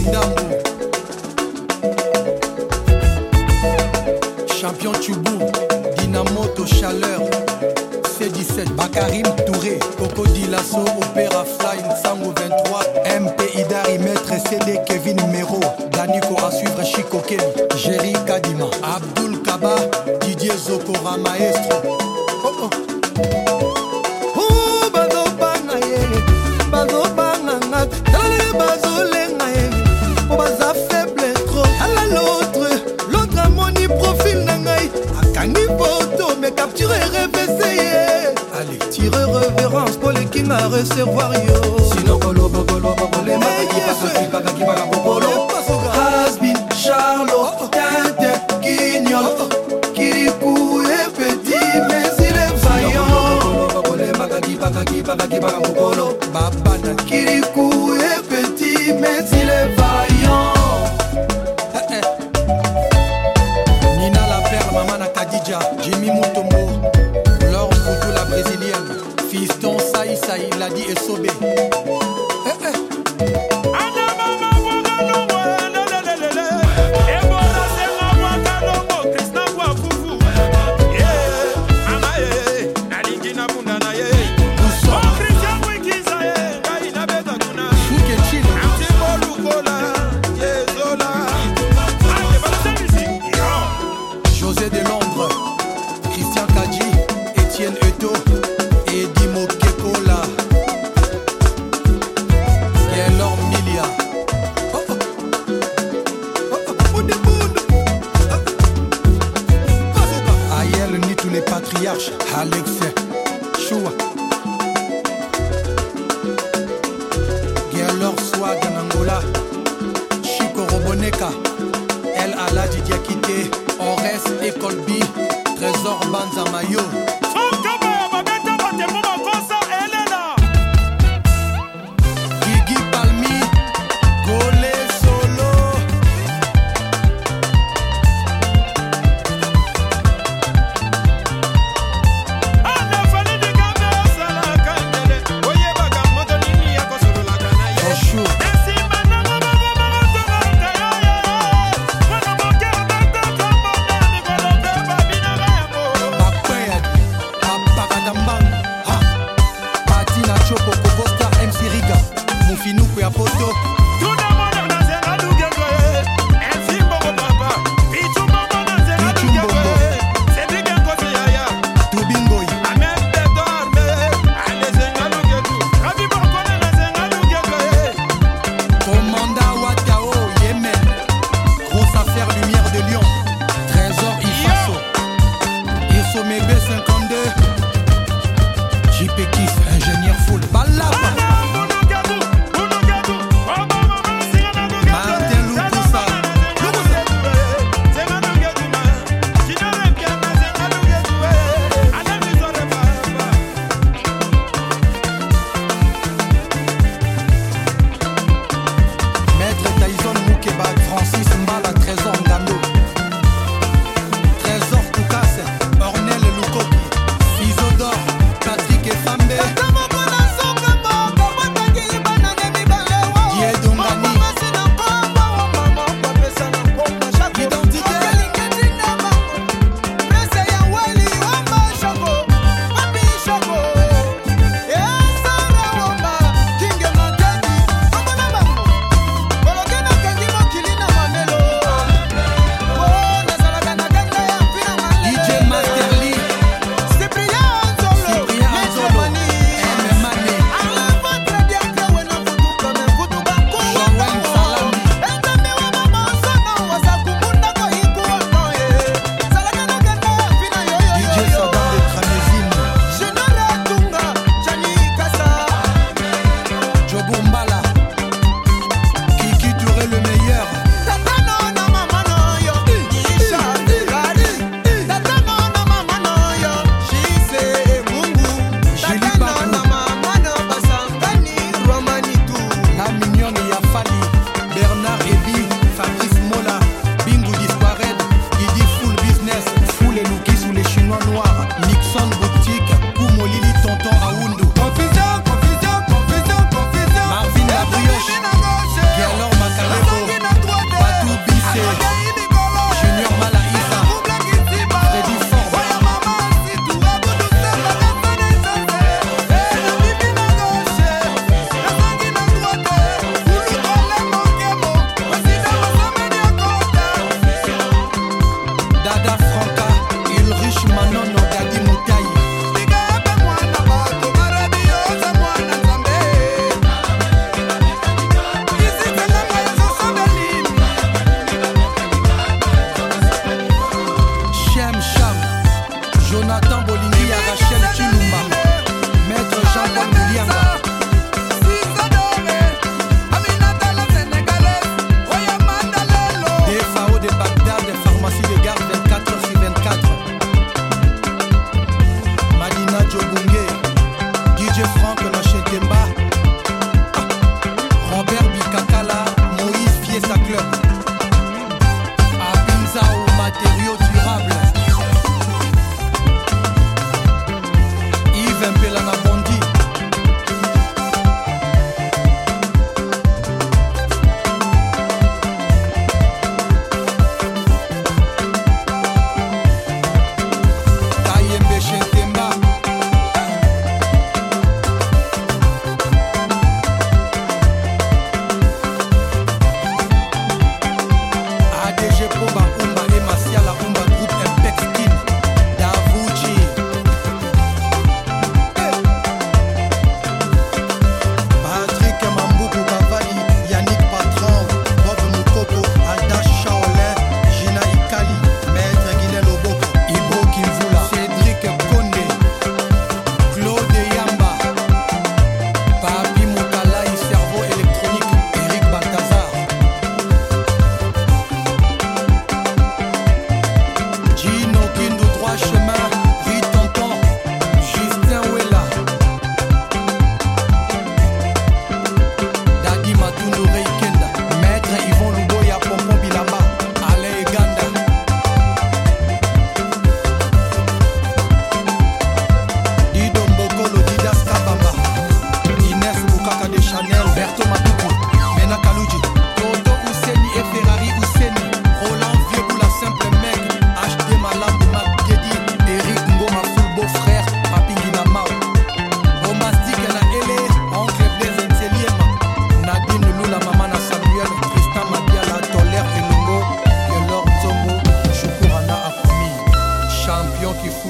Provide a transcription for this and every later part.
Ndambo, Champion Tchoubou, Dynamoto Chaleur, C17, Bakarim Touré, Coco Dilasso, Opéra Fly, Sango 23, MP Idari, Maître CD, Kevin Mero, Daniko à suivre, Chico Kelly, Jerry Kadima, Abdul Kaba, Didier Zokora, Maestro. Oh oh. Capturer et réveiller. Allez, tirer révérence pour les kings à recevoir yo. Sinon Kolo Bokolo Bokole Makaki Pakaki Bakabokolo Hasbin, Charlot, Tinte, Guignol, Kirikou et Petit, mais il est vaillant. Kolo Bokole Makaki Pakaki Bakabokolo Babana, Kirikou et Petit, mais il est vaillant. Nina la perle, Maman Kadija, Jimmy Mutombo, Laure Poutou la brésilienne, Fiston Saï Saï, Ladi et Sobé. José de Londres, Christian Kadji, Etienne Eto, Eddie Mokekola, Gaylor Milia. Oh oh. Oh oh. Ayel ni tous les patriarches, Alex Choua. Gaylor Swag Nangola, Chico Roboneka, El Aladi Diakité, Ores et Colby, Trésor Banzamayo. Gigi Palmi, Golé Solo. Bonjour.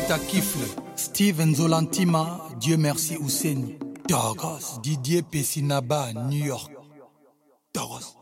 Mr. Kifle, Steven Zolantima, Dieu merci Hussein, Dogos, Didier Pessinaba, New York, Dogos.